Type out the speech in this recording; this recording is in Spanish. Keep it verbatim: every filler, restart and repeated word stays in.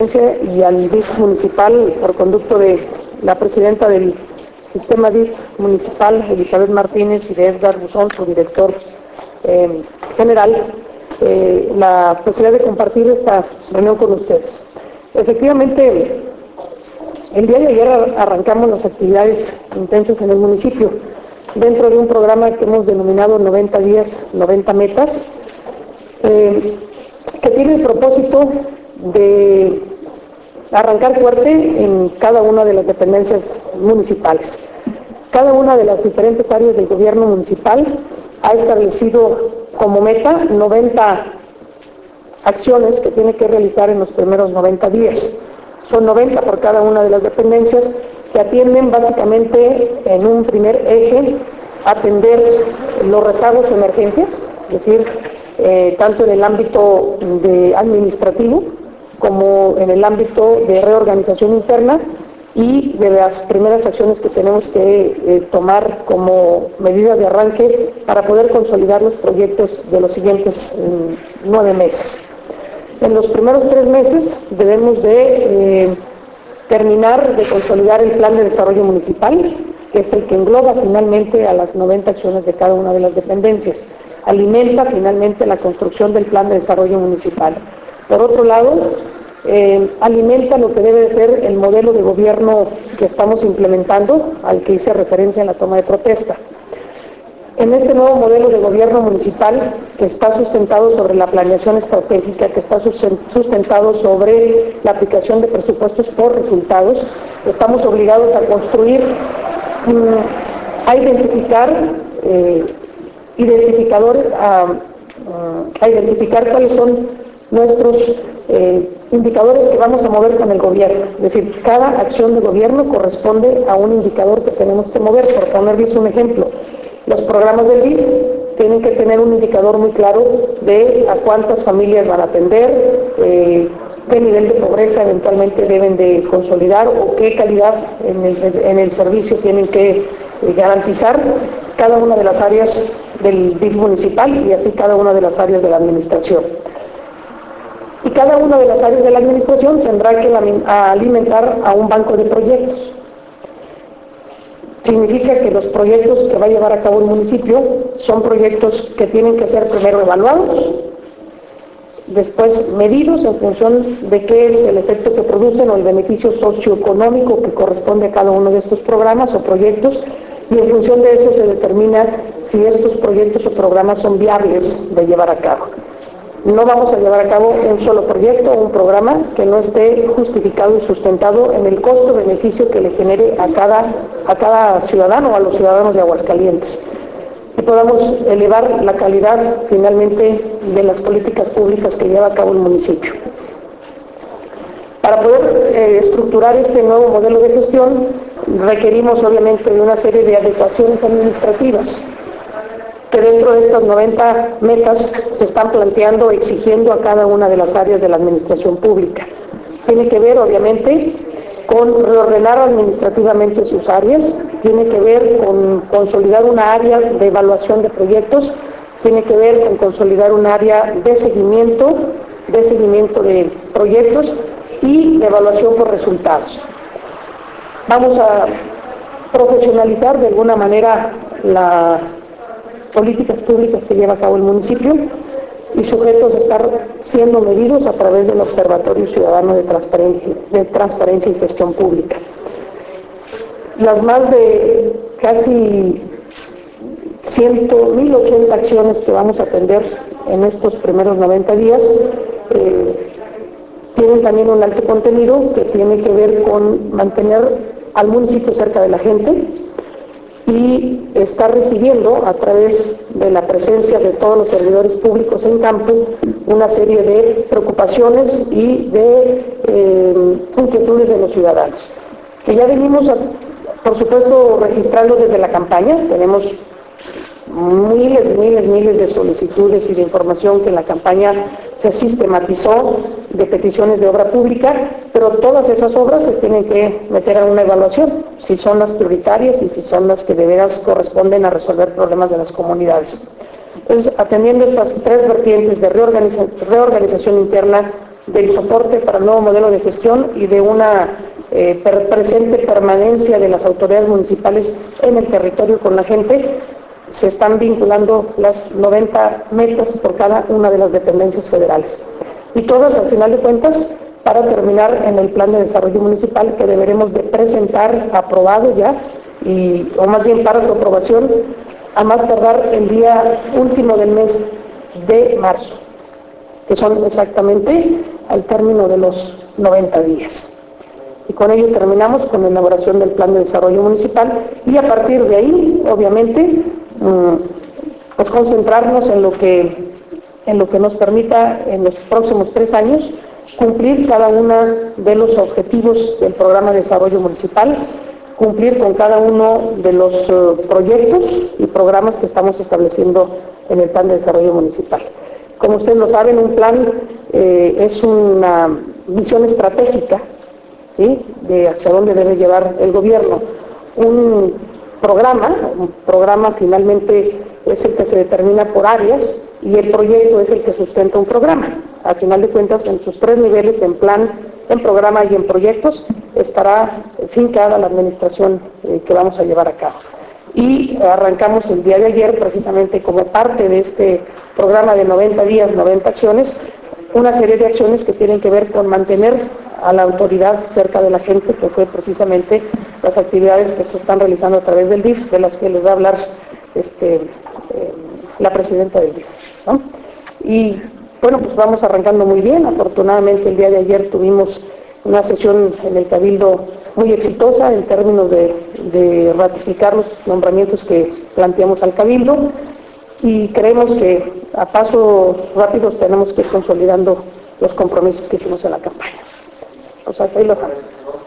y al D I F municipal por conducto de la presidenta del sistema D I F municipal, Elizabeth Martínez, y de Edgar Buzón, su director eh, general, eh, la posibilidad de compartir esta reunión con ustedes. Efectivamente, el día de ayer arrancamos las actividades intensas en el municipio, dentro de un programa que hemos denominado noventa días, noventa metas, eh, que tiene el propósito de arrancar fuerte en cada una de las dependencias municipales. Cada una de las diferentes áreas del gobierno municipal ha establecido como meta noventa acciones que tiene que realizar en los primeros noventa días. Son noventa por cada una de las dependencias, que atienden básicamente en un primer eje atender los rezagos o emergencias, es decir, eh, tanto en el ámbito de administrativo como en el ámbito de reorganización interna, y de las primeras acciones que tenemos que eh, tomar como medidas de arranque para poder consolidar los proyectos de los siguientes eh, nueve meses. En los primeros tres meses debemos de eh, terminar de consolidar el plan de desarrollo municipal, que es el que engloba finalmente a las noventa acciones de cada una de las dependencias. Alimenta finalmente la construcción del plan de desarrollo municipal. Por otro lado, eh, alimenta lo que debe de ser el modelo de gobierno que estamos implementando, al que hice referencia en la toma de protesta. En este nuevo modelo de gobierno municipal, que está sustentado sobre la planeación estratégica, que está sustentado sobre la aplicación de presupuestos por resultados, estamos obligados a construir, a identificar eh, identificadores, a, a identificar cuáles son nuestros eh, indicadores que vamos a mover con el gobierno. Es decir, cada acción de gobierno corresponde a un indicador que tenemos que mover. Por ponerles un ejemplo, los programas del D I F tienen que tener un indicador muy claro de a cuántas familias van a atender, eh, qué nivel de pobreza eventualmente deben de consolidar o qué calidad en el, en el servicio tienen que eh, garantizar cada una de las áreas del D I F municipal, y así cada una de las áreas de la administración. Y cada una de las áreas de la administración tendrá que alimentar a un banco de proyectos. Significa que los proyectos que va a llevar a cabo el municipio son proyectos que tienen que ser primero evaluados, después medidos en función de qué es el efecto que producen o el beneficio socioeconómico que corresponde a cada uno de estos programas o proyectos, y en función de eso se determina si estos proyectos o programas son viables de llevar a cabo. No vamos a llevar a cabo un solo proyecto o un programa que no esté justificado y sustentado en el costo-beneficio que le genere a cada, a cada ciudadano o a los ciudadanos de Aguascalientes, y podamos elevar la calidad finalmente de las políticas públicas que lleva a cabo el municipio. Para poder eh, estructurar este nuevo modelo de gestión, requerimos obviamente de una serie de adecuaciones administrativas, que dentro de estas noventa metas se están planteando, exigiendo a cada una de las áreas de la administración pública. Tiene que ver, obviamente, con reordenar administrativamente sus áreas, tiene que ver con consolidar una área de evaluación de proyectos, tiene que ver con consolidar un área de seguimiento, de seguimiento de proyectos y de evaluación por resultados. Vamos a profesionalizar de alguna manera las políticas públicas que lleva a cabo el municipio, y sujetos a estar siendo medidos a través del Observatorio Ciudadano de Transparencia, de Transparencia y Gestión Pública. Las más de casi mil ochenta acciones que vamos a atender en estos primeros noventa días eh, tienen también un alto contenido que tiene que ver con mantener al municipio cerca de la gente y estar recibiendo, a través de la presencia de todos los servidores públicos en campo, una serie de preocupaciones y de eh, inquietudes de los ciudadanos, que ya venimos, a, por supuesto, registrando desde la campaña. Tenemos miles, miles, miles de solicitudes y de información que en la campaña se sistematizó, de peticiones de obra pública, pero todas esas obras se tienen que meter a una evaluación, si son las prioritarias y si son las que de veras corresponden a resolver problemas de las comunidades. Entonces, atendiendo estas tres vertientes de reorganiza, reorganización interna, del soporte para el nuevo modelo de gestión y de una eh, per presente permanencia de las autoridades municipales en el territorio con la gente. Se están vinculando las noventa metas por cada una de las dependencias federales. Y todas, al final de cuentas, para terminar en el plan de desarrollo municipal que deberemos de presentar, aprobado ya, y, o más bien para su aprobación, a más tardar el día último del mes de marzo, que son exactamente al término de los noventa días. Y con ello terminamos con la elaboración del plan de desarrollo municipal y a partir de ahí, obviamente, pues concentrarnos en lo que, en lo que nos permita en los próximos tres años cumplir cada uno de los objetivos del programa de desarrollo municipal, cumplir con cada uno de los uh, proyectos y programas que estamos estableciendo en el plan de desarrollo municipal. Como ustedes lo saben, un plan eh, es una visión estratégica, ¿sí?, de hacia dónde debe llevar el gobierno. Un programa, un programa finalmente es el que se determina por áreas y el proyecto es el que sustenta un programa. Al final de cuentas, en sus tres niveles, en plan, en programa y en proyectos, estará fincada la administración eh, que vamos a llevar a cabo. Y arrancamos el día de ayer, precisamente como parte de este programa de noventa días, noventa acciones, una serie de acciones que tienen que ver con mantener a la autoridad cerca de la gente, que fue precisamente las actividades que se están realizando a través del D I F, de las que les va a hablar este, eh, la presidenta del D I F, ¿no? Y bueno, pues vamos arrancando muy bien. Afortunadamente el día de ayer tuvimos una sesión en el Cabildo muy exitosa en términos de, de ratificar los nombramientos que planteamos al Cabildo, y creemos que a pasos rápidos tenemos que ir consolidando los compromisos que hicimos en la campaña. Pues hasta ahí lo dejamos.